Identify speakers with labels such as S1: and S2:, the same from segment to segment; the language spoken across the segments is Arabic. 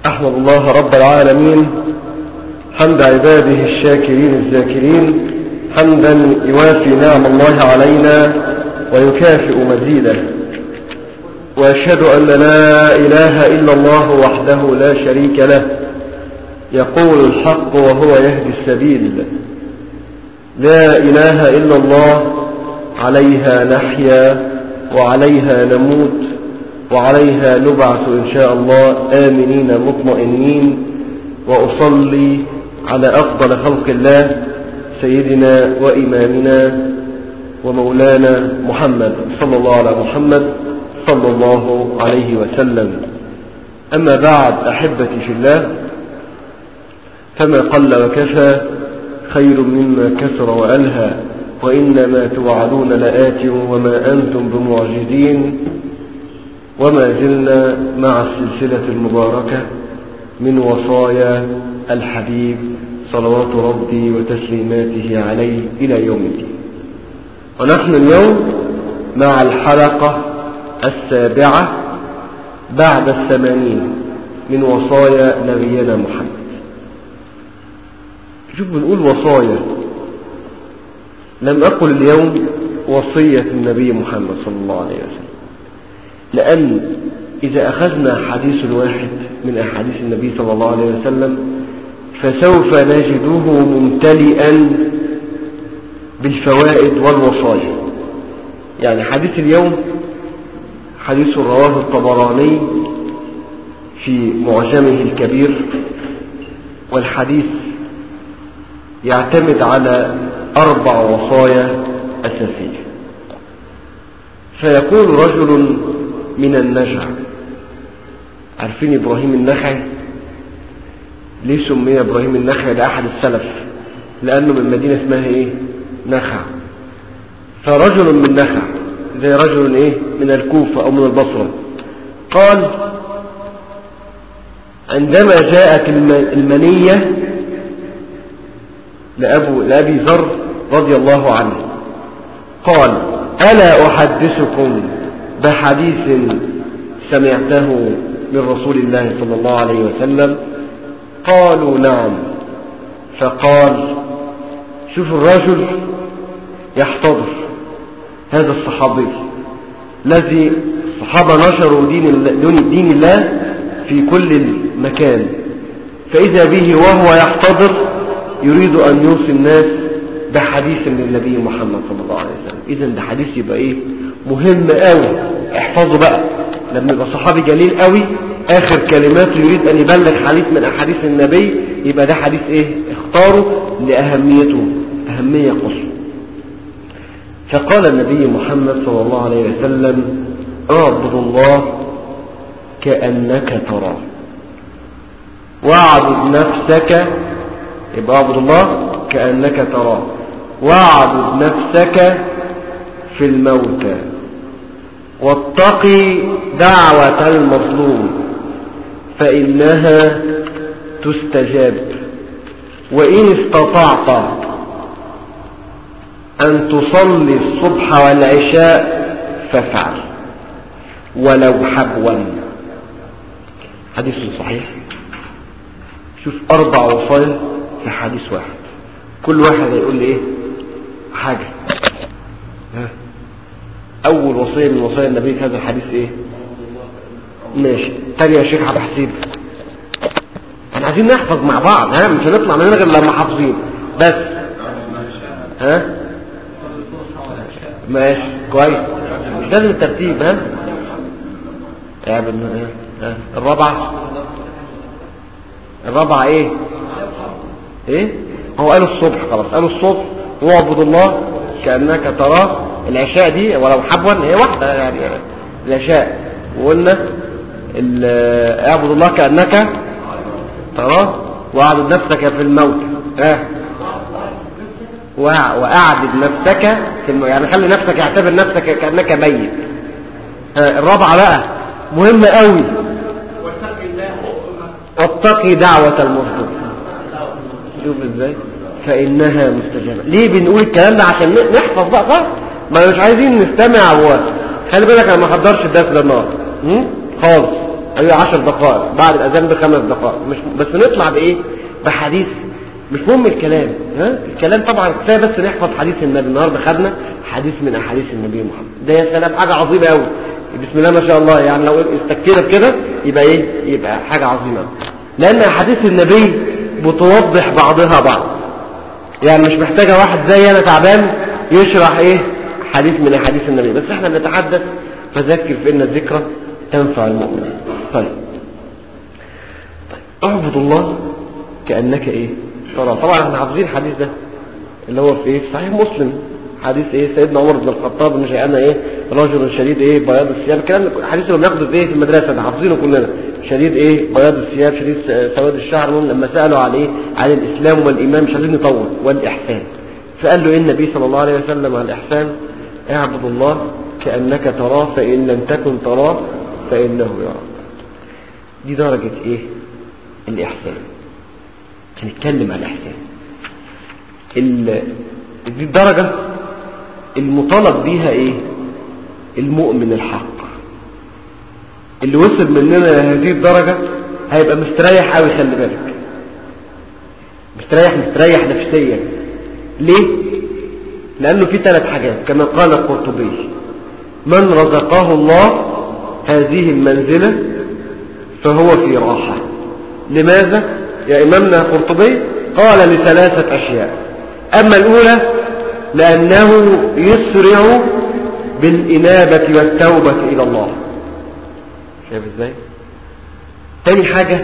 S1: أحمد الله رب العالمين حمد عباده الشاكرين الذاكرين، حمدا يوافي نعم الله علينا ويكافئ مزيده. وأشهد أن لا إله إلا الله وحده لا شريك له، يقول الحق وهو يهدي السبيل. لا إله إلا الله، عليها نحيا وعليها نموت وعليها نبعث إن شاء الله آمنين مطمئنين. وأصلي على أفضل خلق الله سيدنا وإمامنا ومولانا محمد صلى الله على محمد صلى الله عليه وسلم. أما بعد، أحبتي في الله، فما قل وكفى خير مما كثر وألهى، وإنما توعدون لآت وما أنتم بمعجزين. وما زلنا مع السلسلة المباركة من وصايا الحبيب صلوات ربي وتسليماته عليه إلى يوم الدين. ونحن اليوم مع الحلقة 7 بعد 80 من وصايا نبينا محمد. شوف، بنقول وصايا، لم أقل اليوم وصية النبي محمد صلى الله عليه وسلم، لأن إذا أخذنا حديث واحد من أحاديث النبي صلى الله عليه وسلم فسوف نجده ممتلئا بالفوائد والوصايا. يعني حديث اليوم حديث رواه الطبراني في معجمه الكبير، والحديث يعتمد على 4 وصايا أساسية. فيقول رجل من النجع، عارفين إبراهيم النخعي؟ ليه سمي إبراهيم النخعي؟ ده أحد السلف، لأنه من مدينة اسمها إيه؟ نخع. فرجل من نخع زي رجل إيه؟ من الكوفة أو من البصرة. قال: عندما جاءت المنية لأبي ذر رضي الله عنه، قال: ألا أحدثكم بحديث سمعته من رسول الله صلى الله عليه وسلم؟ قالوا: نعم. فقال: شوف الرجل يحتضر، هذا الصحابي الذي الصحابة نشروا دين الله في كل مكان، فإذا به وهو يحتضر يريد أن يوصي الناس بحديث من النبي محمد صلى الله عليه وسلم. إذن ده حديث يبقى إيه؟ مهم قوي، احفظه بقى. لما يبقى صحابي جليل قوي آخر كلماته يريد أن يبلغ حديث من أحاديث النبي، يبقى ده حديث إيه؟ اختاره لأهميته، أهمية قصوى. فقال النبي محمد صلى الله عليه وسلم: اعبد الله كأنك تراه، واعبد نفسك. يبقى اعبد الله كأنك تراه، واعبد نفسك في الموتى، واتقي دعوة المظلوم فإنها تستجاب، وإن استطعت أن تصلي الصبح والعشاء فافعل ولو حبوا. حديث صحيح. شوف 4 وصايا في حديث واحد، كل واحد هيقول لي ايه حاجة. اول وصية من وصايا النبي في هذا الحديث ايه؟ ماشي. تاني يا شيخ عبد الحسين، احنا عايزين نحفظ مع بعض، مش هنطلع من هنا غير لما حافظين بس. ماشي كويس، مش لازم الترتيب. الرابعة ايه؟ هو قالوا الصبح، خلاص قالوا الصبح واعبد الله كأنك تراه. العشاء دي ولو حبوا هي واحدة يعني العشاء. وقلنا اعبد الله كأنك تراه، واعبد نفسك في الموت، واعبد نفسك في الموت، يعني خلي نفسك اعتبر نفسك كأنك ميت. الرابعة بقى مهمة قوي، واتقي دعوة المظلوم. شوف ازاي، فإنها مستجابة. ليه بنقول الكلام ده؟ عشان نحفظ بقى، صح؟ ما مش عايزين نستمع. خلي بالك انا ما حضرش الدرس ده النهارده خالص، أيوة 10 دقائق بعد الأذان ب5 دقائق، مش بس نطلع بإيه؟ بحديث. مش مهم الكلام، ها؟ الكلام طبعا كفاية بس نحفظ حديث النبي. النهارده خدنا حديث من أحاديث النبي محمد، ده يا سلام حاجة عظيمة أوي، بسم الله ما شاء الله. يعني لو استكتنا بكده يبقى إيه؟ يبقى حاجة عظيمة، لأن أحاديث النبي بتوضح بعضها بعض. يعني مش محتاجة واحد زي أنا تعبان يشرح إيه؟ حديث من أحاديث النبي، بس احنا بنتحدث فذكر فإن الذكرى تنفع المؤمن. طيب اعبد الله كأنك ايه؟ ترى. طبعا احنا حافظين الحديث ده اللي هو في ايه؟ في صحيح مسلم، حديث ايه؟ سيدنا عمر بن الخطاب مش انا ايه؟ رجل شديد ايه؟ بياض الثياب. الكلام الحديث اللي بناخده في ايه؟ في المدرسه ده حافظينه كلنا. شديد ايه؟ بياض الثياب، شديد سواد الشعر. لما سالوا على ايه؟ عن الاسلام والايمان، مش عايزين نطول، والاحسان. فقال له إيه النبي صلى الله عليه وسلم عن الإحسان؟ اعبد الله كأنك تراه فإن لم تكن تراه فإنه يراك. دي درجة إيه؟ الإحسان. هنتكلم عن الإحسان. دي الدرجة المطالب بيها إيه؟ المؤمن الحق اللي وصل مننا هذه الدرجة هيبقى مستريح قوي. خلي بالك، مستريح نفسيا. ليه؟ لأنه في 3 حاجات كما قال القرطبي: من رزقه الله هذه المنزلة فهو في راحة. لماذا يا إمامنا القرطبي؟ قال ل3 أشياء. أما الأولى لأنه يسرع بالإنابة والتوبة إلى الله. شايف إزاي؟ تاني حاجة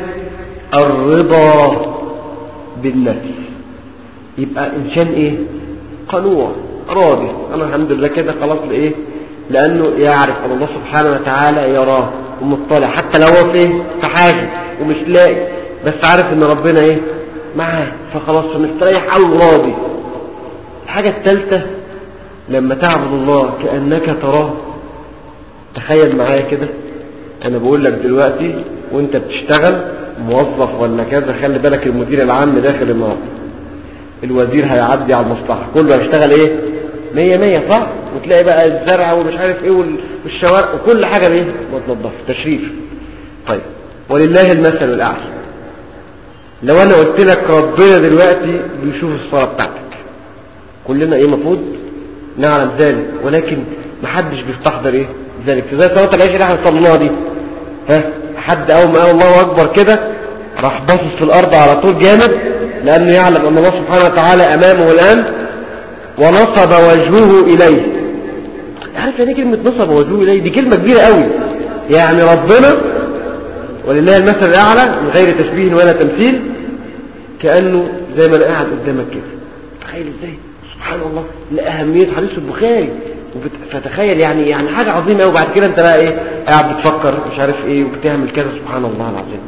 S1: الرضا بالنفس. يبقى إنسان إيه؟ قنوع راضي، أنا الحمد لله كده خلاص. لإيه؟ لأنه يعرف أن الله سبحانه وتعالى يراه ومطلع، حتى لو هو في حاجة ومش لاقي، بس عارف أن ربنا إيه؟ معاه، فخلاص مستريح أو راضي. الحاجة الثالثة لما تعبد الله كأنك تراه. تخيل معايا كده، أنا بقول لك دلوقتي وأنت بتشتغل موظف ولا كذا، خلي بالك المدير العام داخل النهارده، الوزير هيعدي على المصلحة، كله هيشتغل ايه؟ 100 صح؟ وتلاقي بقى الزرع ومش عارف ايه والشوارع وكل حاجة ايه؟ متنظفة، تشريف. طيب ولله المثل الأعلى. لو انا قلت لك ربنا دلوقتي بيشوف الصلاة بتاعتك، كلنا ايه مفروض نعلم ذلك، ولكن محدش بيستحضر ايه ذلك. زي صلاة العشاء اللي احنا صليناها دي، ها؟ حد اول ما قال الله اكبر كده راح باصص في الارض على طول جامد، لأنه يعلم أن الله سبحانه وتعالى أمامه الآن ونصب وجهه إليه. عارف يعني كلمة نصب وجهه إليه؟ دي كلمة كبيرة قوي. يعني ربنا ولله المثل الأعلى من غير تشبيه ولا تمثيل، كأنه زي ما أنا قاعد قدامك كده. تخيل إزاي؟ سبحان الله، لأهمية حديث البخاري. فتخيل يعني حاجة عظيمة قوي. وبعد كده أنت بقى إيه؟ قاعد بتفكر مش عارف إيه وبتعمل كذا. سبحان الله العظيم.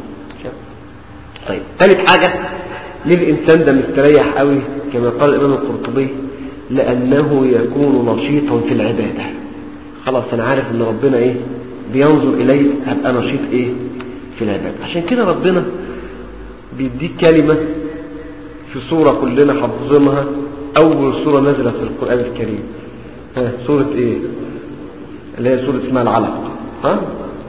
S1: طيب ثالث حاجة ليه الإنسان ده مستريح قوي كما قال الإمام القرطبي؟ لأنه يكون نشيطا في العبادة. خلاص أنا عارف أن ربنا إيه؟ بينظر إليه، هبقى نشيط إيه؟ في العبادة. عشان كده ربنا بيديك كلمة في سورة كلنا حافظينها، أول سورة نزلت في القرآن الكريم. ها سورة إيه؟ اللي هي سورة اسمها العلق. ها؟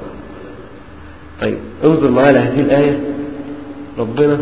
S1: طيب انظر معايا لهذه الآية. ربنا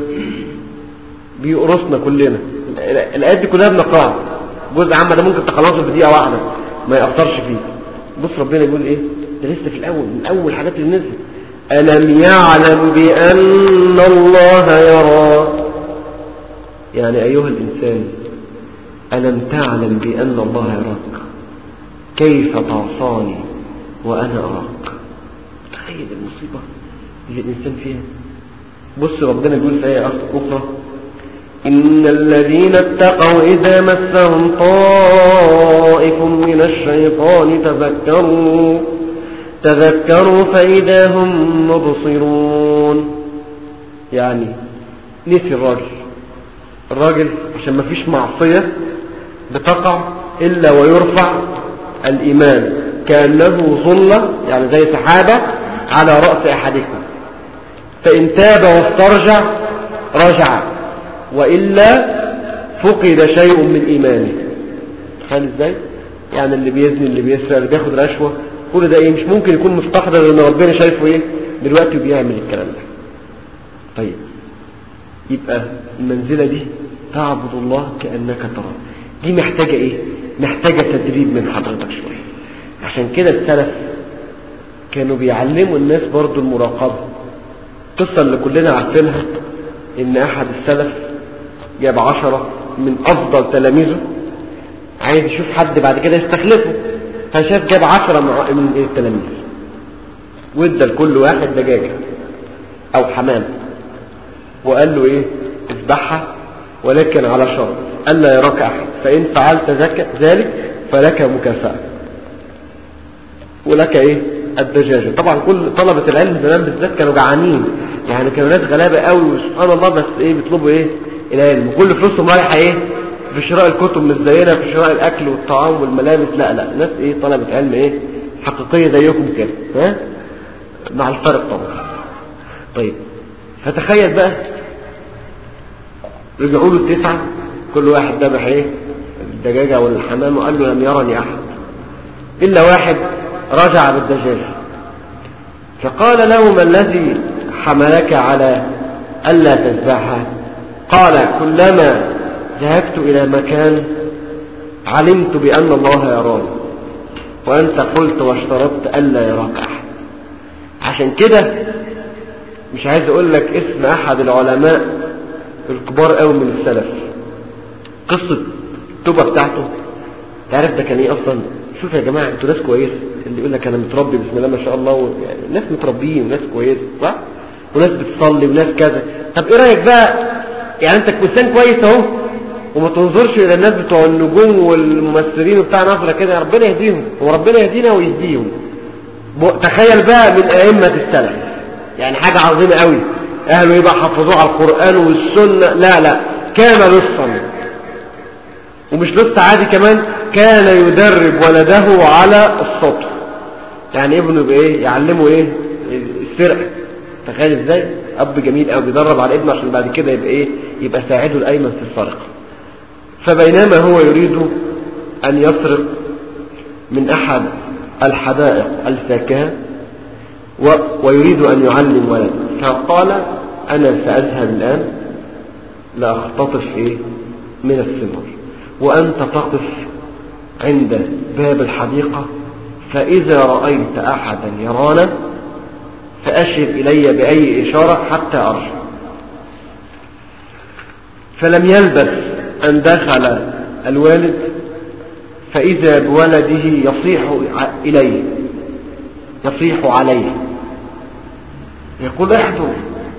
S1: بيقرصنا كلنا. الآيات دي كلها بنقراها جزء عام ده ممكن تخلصه في دقيقة واحدة ما يأثرش فيه. بص ربنا يقول ايه؟ ده لسه في الأول، من أول حاجات اللي نزلت: ألم يعلم بأن الله يرى. يعني أيها الإنسان، ألم تعلم بأن الله يراك؟ كيف تعصاني وأنا أراك؟ تخيل المصيبة اللي الإنسان فيها. بص ربنا يقول في آية أخرى: إن الذين اتقوا إذا مسهم طائف من الشيطان تذكروا فإذا هم مبصرون. يعني نسي الراجل عشان ما فيش معصية بتقع إلا ويرفع الإيمان كأنه ظلة، يعني زي سحابة على رأس أحدكم، فإن تاب واسترجع رجع، وإلا فقد شيء من إيمانه. تخيل إزاي؟ يعني اللي بيزني، اللي بيسرق، اللي بياخد رشوة، كل ده إيه؟ مش ممكن يكون مستحضر إن ربنا شايفه إيه؟ دلوقتي بيعمل الكلام ده. طيب يبقى المنزلة دي تعبد الله كأنك تراه، دي محتاجة ايه؟ محتاجة تدريب من حضرتك شوية. عشان كده السلف كانوا بيعلموا الناس برضو المراقبة. قصة اللي كلنا عارفينها ان احد السلف جاب 10 من افضل تلاميذه، عايز يشوف حد بعد كده يستخلفه، فشاف جاب 10 من التلاميذ وادى لكل واحد دجاجة او حمام، وقال له ايه؟ اذبحها ولكن على شرط الا يراك احد، فان فعلت ذلك فلك مكافأة ولك ايه؟ الدجاجة. طبعا كل طلبة العلم زمان بالذات كانوا جعانين، يعني كانوا ناس غلابة قوي وسبحان الله، بس ايه؟ بيطلبوا ايه؟ العلم، وكل فلوسهم رايحة ايه؟ في شراء الكتب، مش زينا في شراء الاكل والطعام والملابس، لا ناس ايه؟ طلبة علم ايه؟ حقيقية زيكم كده، ها؟ مع الفرق طبعا. طيب فتخيل بقى رجعوا له 9، كل واحد ذبح ايه؟ الدجاجة والحمام، وقال له لم يرني احد الا واحد رجع بالدجاجة. فقال له ما الذي حملك على ألا تذبحها؟ قال كلما ذهبت إلى مكان علمت بأن الله يراني، وأنت قلت واشترطت ألا يراك أحد. عشان كده مش عايز أقول لك اسم أحد العلماء الكبار قوي من السلف، قصة التوبة بتاعته، تعرف ده كان ايه أصلا؟ شوف يا جماعة انتوا ناس كويسة، اللي يقول لك أنا متربي بسم الله ما شاء الله، يعني ناس متربيين وناس كويسة صح؟ وناس بتصلي وناس كذا. طب ايه رأيك بقى؟ يعني انت انسان كويس اهو، وما تنظرش الى الناس بتوع النجوم والممثلين وبتاع نظرة كده، ربنا يهديهم وربنا يهدينا ويهديهم. تخيل بقى من ائمة السلف، يعني حاجة عظيمة قوي، اهله يبقى حفظوه على القرآن والسنة، لا كان لصا، ومش لص عادي كمان، كان يدرب ولده على السطر، يعني ابنه يبقى ايه؟ يعلمه ايه؟ السرقة. تخيل ازاي اب جميل قوي بيدرب على ابنه عشان بعد كده يبقى ايه؟ يبقى ساعده الايمن في السرقة. فبينما هو يريد ان يسرق من احد الحدائق الفاكهة ويريد ان يعلم ولده، فقال انا ساذهب الان لاختطف ايه؟ من الثمار، وانت تقف عند باب الحديقة، فاذا رأيت احدا يرانا فأشر إلي بأي إشارة حتى أرجع. فلم يلبث أن دخل الوالد فإذا بولده يصيح إليه، يصيح عليه، يقول احضر.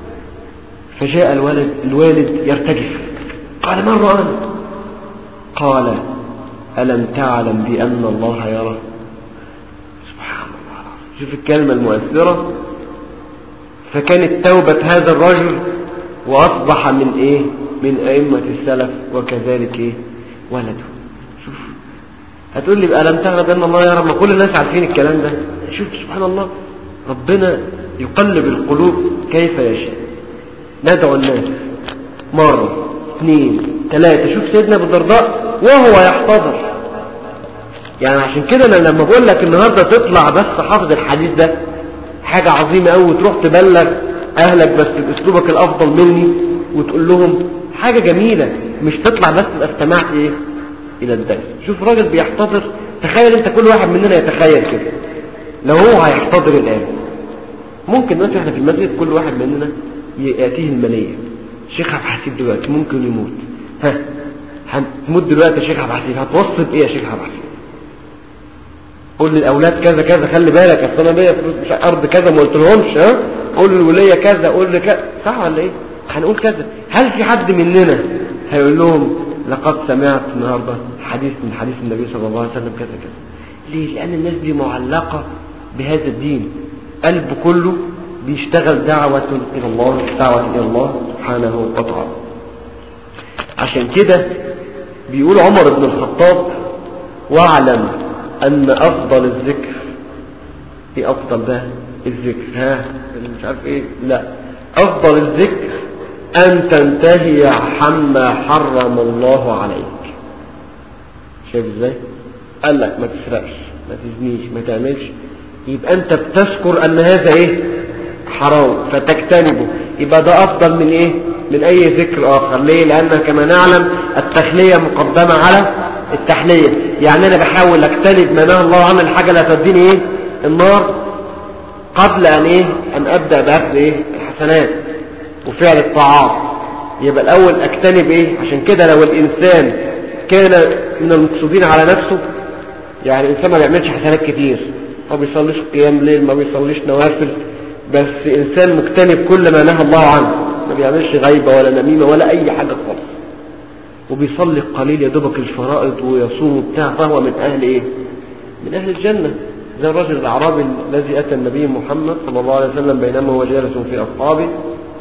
S1: فجاء الوالد يرتجف، قال من رآني؟ قال ألم تعلم بأن الله يرى؟ سبحان الله، شوف الكلمة المؤثرة. فكانت توبة هذا الرجل وأصبح من إيه؟ من أئمة السلف، وكذلك إيه؟ ولده. شوف هتقول لي بقى لم تعلم بأن الله يرى، ما كل الناس عارفين الكلام ده. شوف سبحان الله، ربنا يقلب القلوب كيف يشاء. ندعو الناس مرة 2 3، شوف سيدنا أبو الدرداء وهو يحتضر. يعني عشان كده أنا لما بقول لك النهاردة تطلع بس حافظ الحديث ده حاجة عظيمة قوي، وتروح تبلغ اهلك بس باسلوبك الافضل مني وتقول لهم حاجة جميلة، مش تطلع بس استمعت ايه؟ الى الدرس. شوف راجل بيحتضر، تخيل انت كل واحد مننا يتخيل كده لو هو هيحتضر الان، ممكن مثلا احنا في المسجد كل واحد مننا يأتيه المنية، شيخ عبد الحسيب دلوقتي ممكن يموت، هتموت دلوقتي يا شيخ عبد الحسيب، هتوصل ايه يا شيخ عبد الحسيب؟ قول للاولاد كذا كذا، خلي بالك اصل انا ليا فلوس مش ارض كذا ما قلتلهمش، قول للوليه كذا، قول لي كذا، صح ولا ايه؟ هنقول كذا. هل في حد مننا هيقول لهم لقد سمعت النهارده حديث من حديث النبي صلى الله عليه وسلم كذا كذا؟ ليه؟ لان الناس دي معلقه بهذا الدين، قلب كله بيشتغل دعوه الى الله، دعوه الى الله سبحانه وتعالى. عشان كده بيقول عمر بن الخطاب واعلم ان افضل الذكر، ايه افضل ده الذكر؟ مش عارف ايه، لا، افضل الذكر ان تنتهي عما حرم الله عليك. شايف ازاي؟ قال لك ما تسرقش، ما تزنيش، ما تعملش، يبقى انت بتذكر ان هذا ايه؟ حرام فتجتنبه، يبقى ده أفضل من إيه؟ من أي ذكر آخر. ليه؟ لأن كما نعلم التخلية مقدمة على التحلية. يعني أنا بحاول أجتنب ما نهى الله عنه، الحاجة لا تديني إيه؟ النار، قبل أن إيه؟ أن أبدأ بأخذ إيه؟ الحسنات وفعل الطاعات. يبقى الأول أجتنب إيه؟ عشان كده لو الإنسان كان من المقصودين على نفسه، يعني الإنسان ما بيعملش حسنات كتير، ما بيصليش قيام ليل، ما بيصليش نوافل، بس إنسان مجتنب كل ما نهى الله عنه، ما بيعملش غيبة ولا نميمة ولا أي حاجة خالص، وبيصلي قليل يا دوبك الفرائض ويصوم بتاع، فهو من أهل إيه؟ من أهل الجنة. زي الرجل الأعرابي الذي أتى النبي محمد صلى الله عليه وسلم بينما هو جالس في أصحابه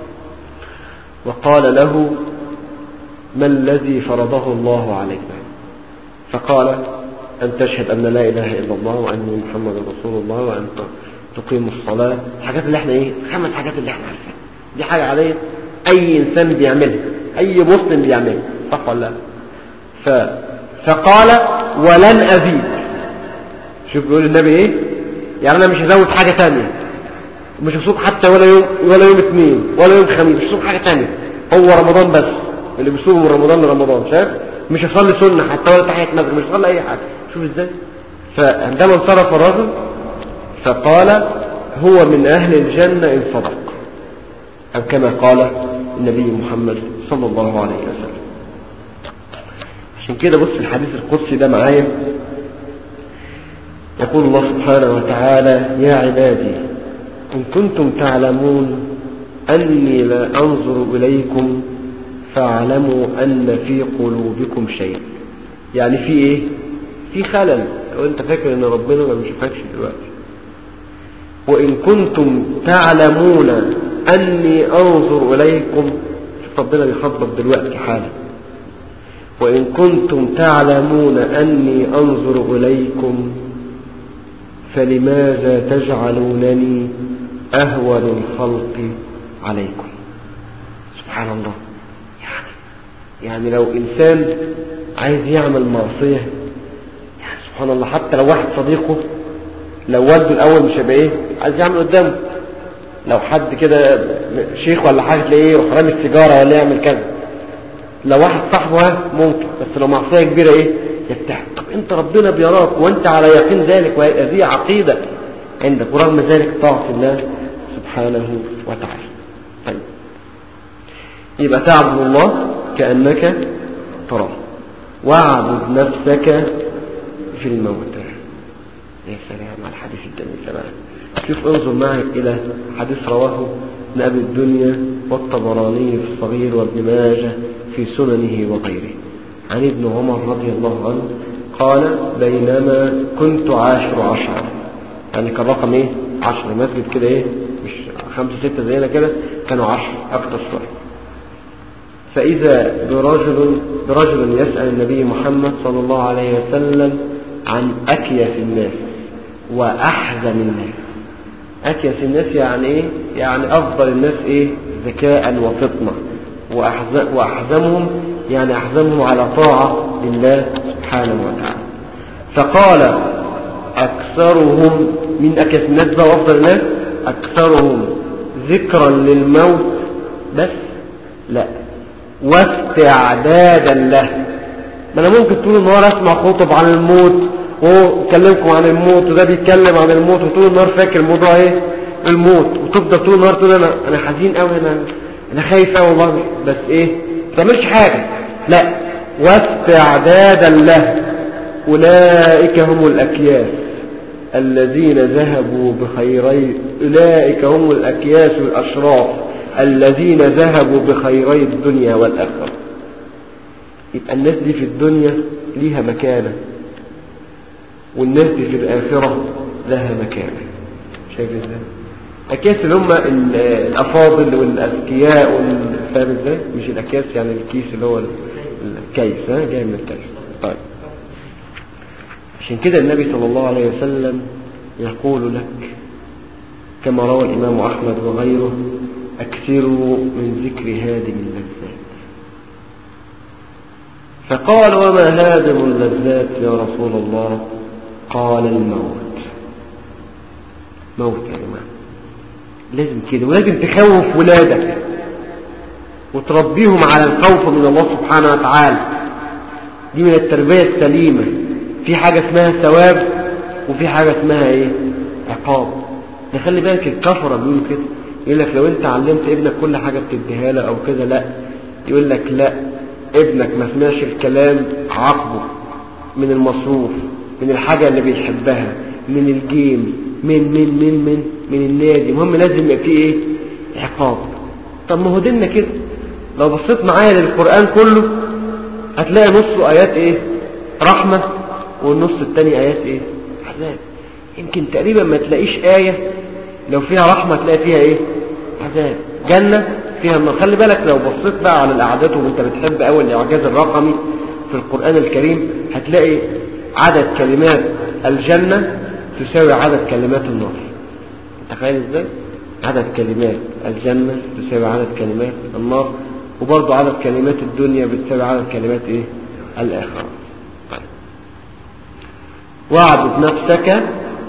S1: وقال له: ما الذي فرضه الله علينا؟ فقال: أن تشهد أن لا إله إلا الله وأن محمد رسول الله وأن تقيم الصلاة. الحاجات اللي احنا ايه؟ 5 حاجات اللي احنا عارفينها، دي حاجة عليه أي إنسان بيعملها، أي مسلم بيعملها، صح ولا لا؟ فقال: ولن أزيد. شوف بيقول النبي ايه؟ يعني أنا مش هزود حاجة تانية، مش هصوم حتى ولا يوم اثنين ولا يوم خميس، مش هصوم حاجة تانية، هو رمضان بس اللي بيصوم من رمضان لرمضان، شايف؟ مش هصلي سنة حتى ولا تحية مسجد، مش هصلي أي حاجة. شوف ازاي. فعندما انصرف الرجل فقال: هو من أهل الجنة إن صدق، أو كما قال النبي محمد صلى الله عليه وسلم. عشان كده بص الحديث القدسي ده معايا، يقول الله سبحانه وتعالى: يا عبادي إن كنتم تعلمون أني لا أنظر إليكم فاعلموا أن في قلوبكم شيء. يعني في إيه؟ في خلل، لو أنت فاكر أن ربنا ما بيشوفكش دلوقتي. وإن كنتم تعلمون أني أنظر إليكم، شوف ربنا بيخاطبك دلوقتي حالا: وإن كنتم تعلمون أني أنظر إليكم فلماذا تجعلونني أهون الخلق عليكم؟ سبحان الله. يعني لو إنسان عايز يعمل معصية، يعني سبحان الله، حتى لو واحد صديقه لو والده الأول مش هيبقى إيه؟ عايز يعمل قدامه. لو حد كده شيخ ولا حاجة تلاقيه يروح رامي السيجارة ولا يعمل كذا. لو واحد صاحبه ممكن، بس لو معصية كبيرة إيه؟ يفتح. طب أنت ربنا بيراك وأنت على يقين ذلك، وهي دي عقيدة عندك، ورغم ذلك طاعة الله سبحانه وتعالى. طيب، يبقى تعبد الله كأنك تراه، واعبد نفسك في الموتى. يا سلام على الحديث الجميل ده بقى. شوف انظر معي إلى حديث رواه ابن أبي الدنيا والطبراني في الصغير وابن ماجه في سننه وغيره عن ابن عمر رضي الله عنه قال: بينما كنت عاشر 10، يعني كان رقم ايه؟ 10. مسجد كده ايه؟ مش 5 6 زينا كده، كانوا 10 اكتر شوية. فإذا برجل يسأل النبي محمد صلى الله عليه وسلم عن أكيس الناس وأحزم الناس. أكيس الناس يعني إيه؟ يعني أفضل الناس إيه؟ ذكاء وفطنة. وأحزمهم يعني أحزمهم على طاعة لله سبحانه وتعالى. فقال: أكثرهم من أكيس الناس بقى أفضل الناس أكثرهم ذكرا للموت، بس لا، واستعدادا له. ما أنا ممكن طول النهار أسمع خطب عن الموت وأكلمكم عن الموت، وده بيتكلم عن الموت، وطول النهار فاكر الموضوع إيه؟ الموت، وتفضل طول النهار تقول أنا حزين أوي، أنا خايف أوي والله، بس إيه؟ ما تعملش حاجة. لا، واستعدادا له. أولئك هم الأكياس الذين ذهبوا بخيري، أولئك هم الأكياس والأشراف الذين ذهبوا بخيري الدنيا والآخرة. يبقى الناس دي في الدنيا ليها مكانة، والناس دي في الآخرة لها مكانة. شايف ازاي؟ أكياس اللي هم الأفاضل والأذكياء فاهم ازاي؟ مش الأكياس يعني الكيس اللي هو الكيس، جاي من الكيس. طيب، عشان كده النبي صلى الله عليه وسلم يقول لك كما روى الإمام أحمد وغيره: أكثروا من ذكر هادم اللذات. فقال: وما هادم اللذات يا رسول الله؟ قال: الموت. موت يا جماعة. لازم كده، ولازم تخوف ولادك وتربيهم على الخوف من الله سبحانه وتعالى. دي من التربية السليمة. في حاجة اسمها ثواب وفي حاجة اسمها ايه؟ عقاب. نخلي بالك الكفرة بيقولوا كده، يقول لك لو انت علمت ابنك كل حاجة بتديها له او كده، لا، يقول لك لا، ابنك ما سمعش الكلام عاقبه من المصروف، من الحاجة اللي بيحبها، من الجيم، من النادي. المهم لازم يبقى فيه ايه؟ عقاب. طب ما هو ديننا كده. لو بصيت معايا للقرآن كله هتلاقي نصه آيات ايه؟ رحمة، والنص التاني آيات ايه؟ عذاب. يمكن تقريبا ما تلاقيش آية لو فيها رحمة تلاقي فيها ايه؟ عذاب. جنة فيها النار. خلي بالك لو بصيت بقى على الأعداد، وانت بتحب أول الإعجاز الرقمي في القرآن الكريم، هتلاقي عدد كلمات الجنة تساوي عدد كلمات النار. تخيل ازاي؟ عدد كلمات الجنة تساوي عدد كلمات النار، وبرضو عدد كلمات الدنيا بتساوي عدد كلمات ايه؟ الآخرة. واعبد نفسك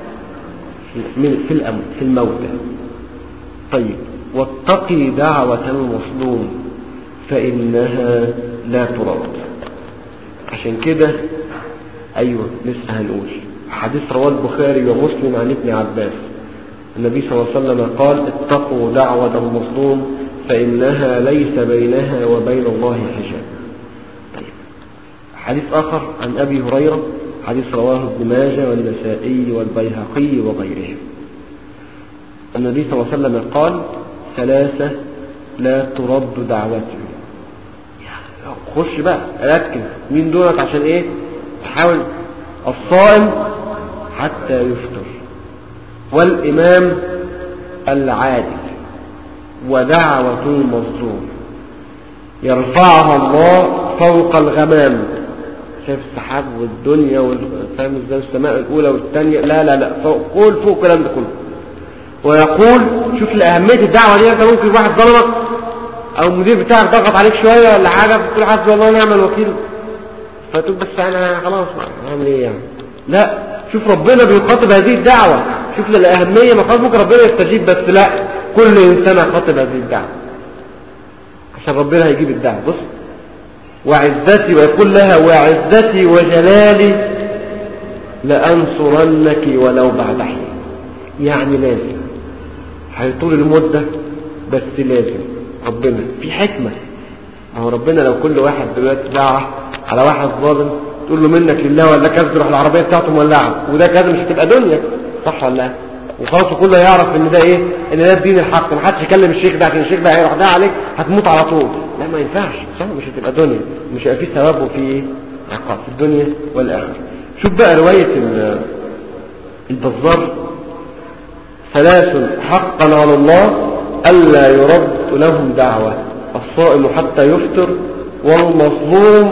S1: في الموتى. طيب، واتقي دعوة المظلوم فإنها لا ترد. عشان كده أيوة لسه هنقول حديث رواه البخاري ومسلم عن ابن عباس، النبي صلى الله عليه وسلم قال: اتقوا دعوة المظلوم فإنها ليس بينها وبين الله حجاب. طيب، حديث آخر عن أبي هريرة، حديث رواه ابن ماجه والنسائي والبيهقي وغيرهم، النبي صلى الله عليه وسلم قال: ثلاثة لا ترد دعوتهم. خش بقى ركز مين دولت عشان ايه؟ تحاول. الصائم حتى يفطر، والإمام العادل، ودعوة المظلوم يرفعها الله فوق الغمام. شايف السحاب والدنيا فاهم ازاي؟ السماء الأولى والثانية، لا فوق الكلام ده كله. ويقول، شوف لأهمية الدعوة دي، انت ممكن واحد ظلمك او المدير بتاعك ضغط عليك شوية ولا حاجة، بتقول حسبي الله ونعم الوكيل، فتقول بس انا خلاص اعمل ايه يعني؟ لا، شوف ربنا بيخاطب هذه الدعوة، شوف للأهمية. ما خلاص ممكن ربنا يستجيب، بس لا، كل انسان يخاطب هذه الدعوة عشان ربنا هيجيب الدعوة. بص، وعزتي، ويقول لها: وعزتي وجلالي لأنصرنك ولو بعد حين. يعني لازم هيطول المدة، بس لازم. ربنا في حكمة. ما هو ربنا لو كل واحد دلوقتي دعا على واحد ظالم تقول له منك لله ولا كذا، تروح العربية بتاعته مولعة وده كذا، مش هتبقى دنيا، صح ولا لا؟ وخلاص كله يعرف ان ده ايه؟ ان ده الدين الحق. ما حدش يكلم الشيخ ده عشان الشيخ ده هيروح ده عليك هتموت على طول. لا، ما ينفعش، صح؟ مش هتبقى دنيا، مش هيبقى فيه ثواب وفيه عقاب في الدنيا والآخرة. شوف بقى رواية البزار: ثلاث حقا على الله ألا يرد لهم دعوة: الصائم حتى يفطر، والمظلوم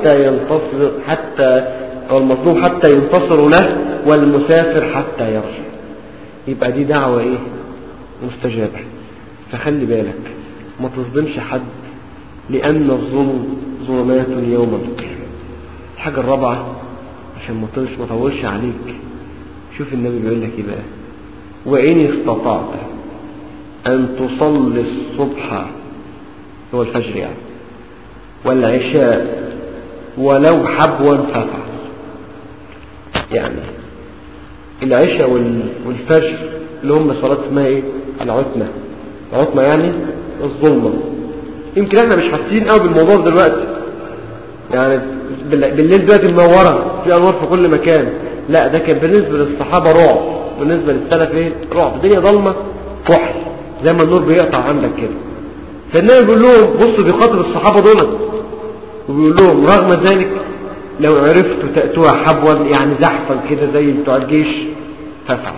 S1: حتى ينتصر له، والمسافر حتى يرجع. يبقى دي دعوة ايه؟ مستجابة. فخلي بالك ما تظلمش حد، لأن الظلم ظلمات يوم القيامة. الحاجة الرابعة عشان ما طولش عليك، شوف النبي بيقول لك ايه بقى: وإن استطعت أن تصلي الصبح، هو الفجر يعني، والعشاء ولو حبوا فافعل. يعني العشاء والفجر اللي هم صلاة اسمها ايه؟ العتمة يعني الظلمة. يمكن احنا مش حاسين قوي بالموضوع دلوقتي، يعني بالليل دلوقتي منورة، في انوار في كل مكان. لا، ده كان بالنسبة للصحابة رعب، بالنسبة للسلف ايه؟ رعب. الدنيا ضلمة كحل زي ما النور بيقطع عندك كده. فالنبي بيقول لهم، بصوا بيخاطب الصحابة دول وبيقول لهم: رغم ذلك لو عرفتوا تأتوها حبوا، يعني زحفا كده زي بتوع الجيش، فافعل.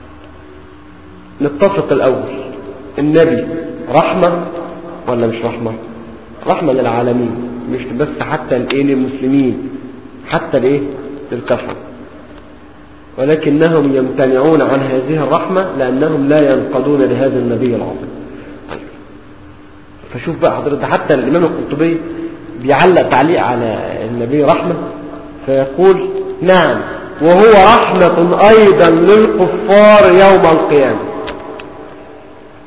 S1: نتفق الأول، النبي رحمة ولا مش رحمة؟ رحمة للعالمين، مش بس حتى للمسلمين، حتى للكفر، ولكنهم يمتنعون عن هذه الرحمة لأنهم لا ينقضون لهذا النبي العظيم. فشوف بقى حضرتك، حتى الإمام القرطبي بيعلق تعليق على النبي رحمة، فيقول: نعم، وهو رحمة أيضا للكفار يوم القيامة.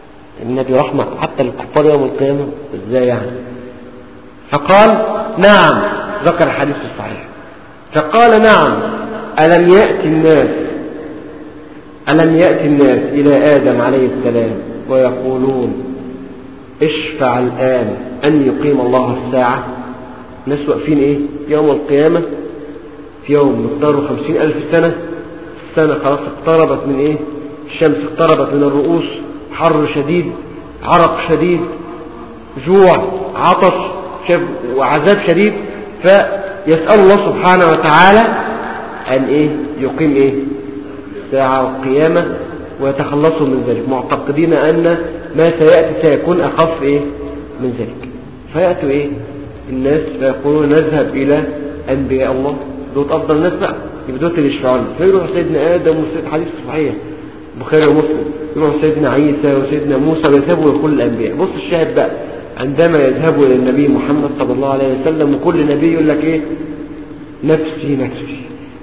S1: النبي رحمة حتى للكفار يوم القيامة؟ ازاي يعني؟ فقال نعم، ذكر الحديث الصحيح، فقال نعم، ألم يأتي الناس إلى آدم عليه السلام ويقولون اشفع الآن أن يقيم الله الساعة. الناس واقفين ايه يوم القيامة في يوم مقداره 50,000 سنة، السنة خلاص اقتربت من ايه، الشمس اقتربت من الرؤوس، حر شديد، عرق شديد، جوع، عطش وعذاب شديد، فيسأل الله سبحانه وتعالى أن ايه يقيم ايه الساعة والقيامة ويتخلصوا من ذلك، معتقدين أن ما سيأتي سيكون أخف ايه من ذلك. فيأتوا ايه الناس فيقولون نذهب إلى أنبياء الله، دوت أفضل الناس بقى، يبدوت الإشفعون، فيروح سيدنا آدم وسيد حديث صحيح بخير ومسلم، يروح سيدنا عيسى وسيدنا موسى ويذهبوا لكل الأنبياء. بص الشاهد بقى، عندما يذهبوا إلى النبي محمد صلى الله عليه وسلم وكل نبي يقول لك إيه، نفسي نفسي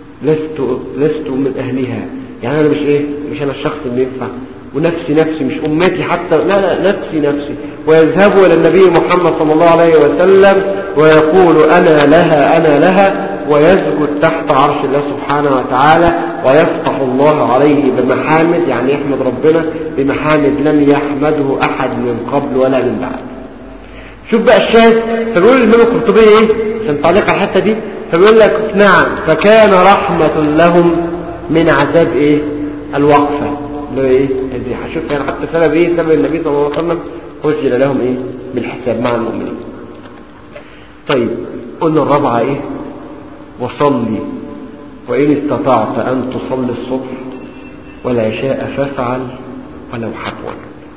S1: لست من أهلها، يعني أنا مش أنا الشخص اللي ينفع، ونفسي نفسي مش أمتي حتى، لا نفسي نفسي. ويذهبوا إلى النبي محمد صلى الله عليه وسلم ويقول أنا لها ويسجد تحت عرش الله سبحانه وتعالى ويفتح الله عليه بمحامد، يعني يحمد ربنا بمحامد لم يحمده أحد من قبل ولا من بعد. شوف بقى الشاهد، فبيقول الإمام القرطبي إيه عشان تعليق على الحتة دي، فبيقول لك نعم، فكان رحمة لهم من عذاب إيه الوقفة اللي هو إيه هذه. هشوف يعني حتى سبب إيه، سبب النبي صلى الله عليه وسلم وجل لهم إيه بالحساب مع المؤمنين. طيب قلنا الرابعة إيه، وصلي وإن استطعت أن تصلي الصبح والعشاء فافعل ولو حبوا.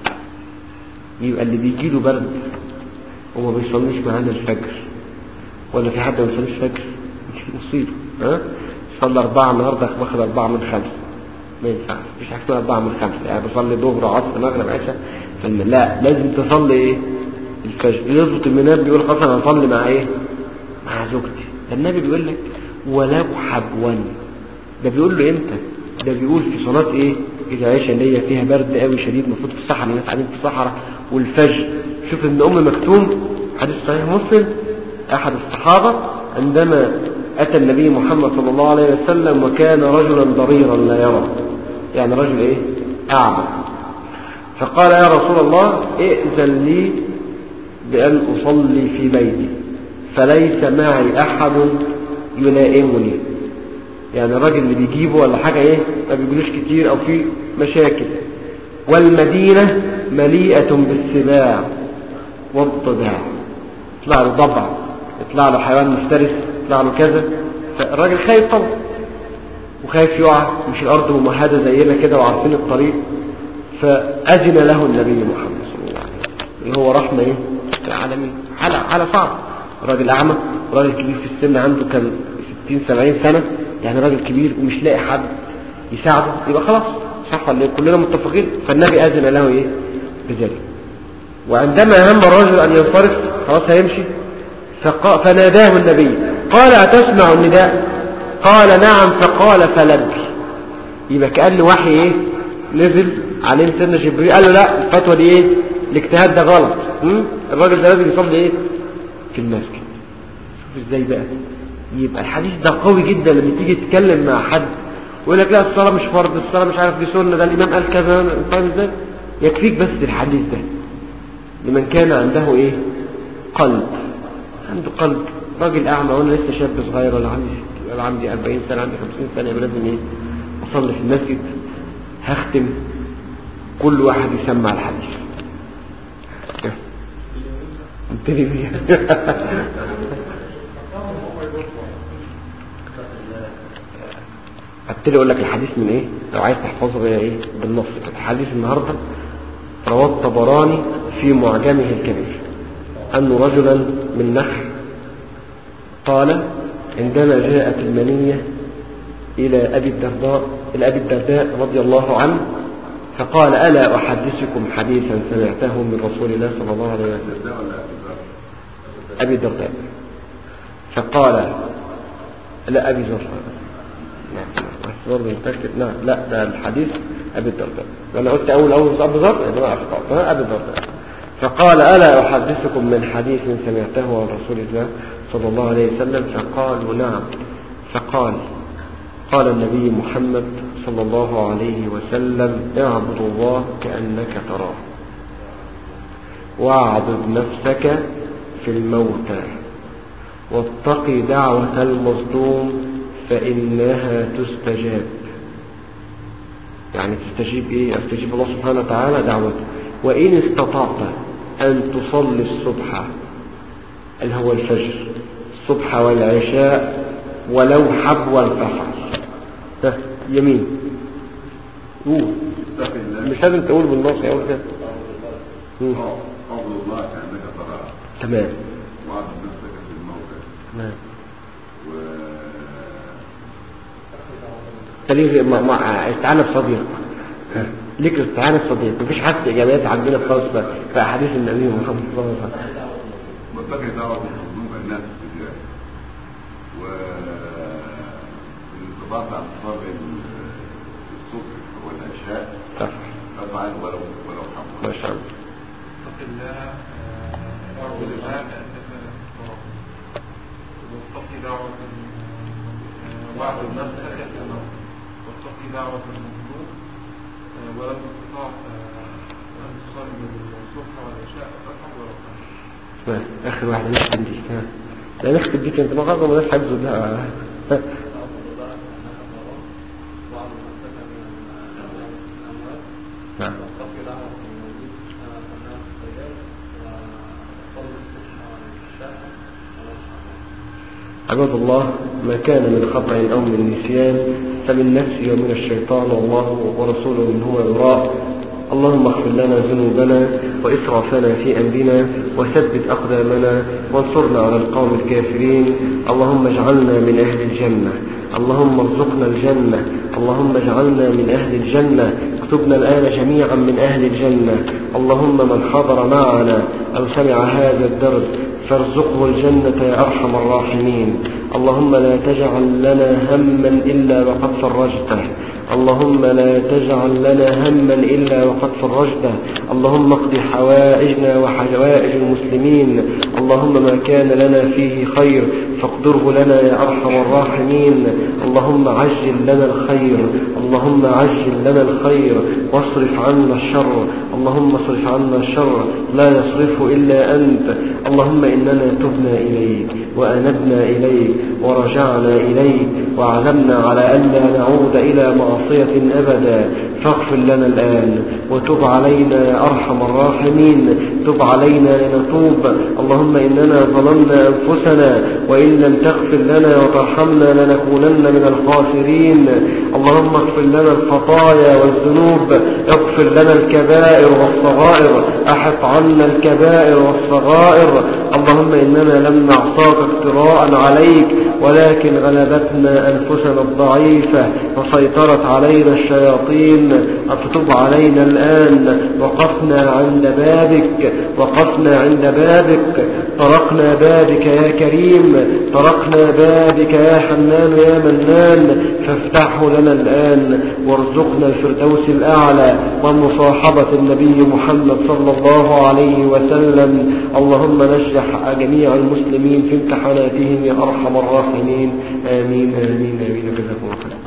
S1: يبقى اللي بيجيله برد وما بيصليش معانا الفجر، ولا في حد ما بيصليش الفجر مش مصيبه، صلى 4 النهارده واخد 4 من 5، ما ينفعش، مفيش حاجه اسمها 4 من 5، يعني بصلي ظهر عصر مغرب عشاء، لا لازم تصلي ايه الفجر. يظبط المنام بيقول خلاص انا هصلي مع ايه مع زوجتي، ده النبي بيقول لك ولو حبوا. ده بيقول له امتى؟ ده بيقول في صلاه ايه العشاء اللي هي فيها برد قوي شديد، المفروض في الصحراء، الناس قاعدين في الصحراء، والفجر. شوف ان مكتوم حديث صحيح مسلم، احد الصحابه عندما اتى النبي محمد صلى الله عليه وسلم وكان رجلا ضريرا لا يرى، يعني رجل ايه اعمى، فقال يا رسول الله ائذن لي بان اصلي في بيتي فليس معي احد يلائمني، يعني الراجل اللي بيجيبه ولا حاجه ايه ما بيجيلوش كتير او في مشاكل، والمدينه مليئه بالسباع والضباع، يطلع له ضبع، يطلع له حيوان مفترس، يطلع له كذا، فالراجل خايف طبعا وخايف يقع، مش الارض ممهده زينا كده وعارفين الطريق. فاذن له النبي محمد صلى الله عليه وسلم اللي هو رحمه ايه العالمين، حاله صعبه، راجل اعمى، راجل كبير في السن، عنده كان 60-70 سنه، يعني راجل كبير ومش لاقي حد يساعده، يبقى خلاص صح ولا كلنا متفقين. فالنبي اذن له ايه بذلك. وعندما هم الرجل أن ينصرف خلاص هيمشي، فناداه النبي قال أتسمع النداء؟ قال نعم، فقال فلبي. يبقى كأن وحي ايه نزل عليه سيدنا جبريل قال له لا الفتوى دي ايه الاجتهاد ده غلط، الراجل ده لازم يصلي ايه في المسجد. شوف ازاي بقى، يبقى الحديث ده قوي جدا. لما تيجي تتكلم مع حد ويقول لك لا الصلاة مش فرض، الصلاة مش عارف دي سنة، ده الإمام قال كذا، فاهم ازاي؟ يكفيك بس الحديث ده لمن كان عنده ايه قلب، عنده قلب. راجل اعمى وانا لسه شاب صغير ولا عندي 40 سنه، عندي 50 سنه، يبقى لازم ايه اصلي في المسجد. هختم كل واحد يسمع الحديث انتبه بيها ابتدي اقول لك الحديث من ايه لو عايز تحفظه بقى ايه بالنص. الحديث النهارده رواه الطبراني في معجمه الكبير أن رجلا من نخل قال عندما جاءت المنية إلى أبي الدرداء رضي الله عنه، فقال ألا أحدثكم حديثا سمعته من رسول الله صلى الله عليه وسلم. أبي الدرداء، فقال لا أبي زر، لا ده الحديث أبي الدرداء. أنا قلت أول أبو ذر أنا أخطأت، أبي الدرداء. فقال ألا أحدثكم من حديث سمعته عن رسول الله صلى الله عليه وسلم؟ فقالوا نعم. قال النبي محمد صلى الله عليه وسلم اعبد الله كأنك تراه، واعبد نفسك في الموتى، واتقي دعوة المظلوم فإنها تستجاب. يعني تستجيب ايه؟ استجيب الله سبحانه وتعالى دعوته. وإن استطعت أن تصلي الصبح اللي هو الفجر، الصبح والعشاء ولو حبوا فافعل. يمين قول، مش لازم تقول بالنص، يقول كده.
S2: قول الله كأنك تراه.
S1: تمام.
S2: وعبد نفسك في الموتى.
S1: تمام. استعانة بصديق ليك، استعانة بصديق. مفيش حد إجابات عندنا خالص في أحاديث النبي محمد صلى الله عليه وسلم.
S2: واتقي دعوة المظلوم فإنها تستجاب. والانضباط عن تصلي الصبح والعشاء فافعل ولو حبوا.
S1: ما شاء الله.
S3: اتق الله اعبد الله كأنك تراه، واتقي دعوة واعبد نفسك في الموت، واتقي دعوة المظلوم ولو استطعت أن تصلي الصبح والعشاء فافعل ولو حبوا.
S1: آخر واحد نختم دي. لا نختم دي كنت مغاظة الناس حفظوا لها. عباد الله، ما كان من خطأ أو من نسيان فمن نفسي ومن الشيطان، والله ورسوله من هو يراء. اللهم اغفر لنا ذنوبنا وإسرافنا في أمرنا، وثبت أقدامنا وانصرنا على القوم الكافرين. اللهم اجعلنا من أهل الجنة، اللهم ارزقنا الجنة، اللهم اجعلنا من أهل الجنة، اكتبنا الآن جميعا من أهل الجنة. اللهم من حضر معنا أو سمع هذا الدرس فارزقه الجنة يا أرحم الراحمين. اللهم لا تجعل لنا هما إلا وقد فرجته، اللهم لا تجعل لنا هما إلا وقد فرجته. اللهم اقض حوائجنا وحوائج المسلمين. اللهم ما كان لنا فيه خير فاقدره لنا يا أرحم الراحمين. اللهم عجل لنا الخير، اللهم عجل لنا الخير واصرف عنا الشر، اللهم اصرف عنا الشر لا يصرفه إلا أنت. اللهم إننا تبنا إليك وأنبنا إليك ورجعنا إليك وعزمنا على ألا نعود إلى معصية أبدا، فاغفر لنا الآن وتب علينا يا أرحم الراحمين. تب علينا لنتوب. اللهم إننا ظلمنا أنفسنا وإن لم تغفر لنا وترحمنا لنكونن من الخاسرين. اللهم اغفر لنا الخطايا والذنوب، اغفر لنا الكبائر والصغائر، احط عنا الكبائر والصغائر. اللهم إننا لم نعصاك افتراء عليك، ولكن غلبتنا أنفسنا الضعيفة وسيطرت علينا الشياطين. فتب علينا الآن. وقفنا عند بابك، طرقنا بابك يا كريم، طرقنا بابك يا حنان يا منان، فافتحه لنا الآن وارزقنا الفردوس الأعلى ومصاحبة النبي محمد صلى الله عليه وسلم. اللهم نجح جميع المسلمين في امتحاناتهم يا أرحم الراحمين. آمين آمين آمين. جزاكم الله خير.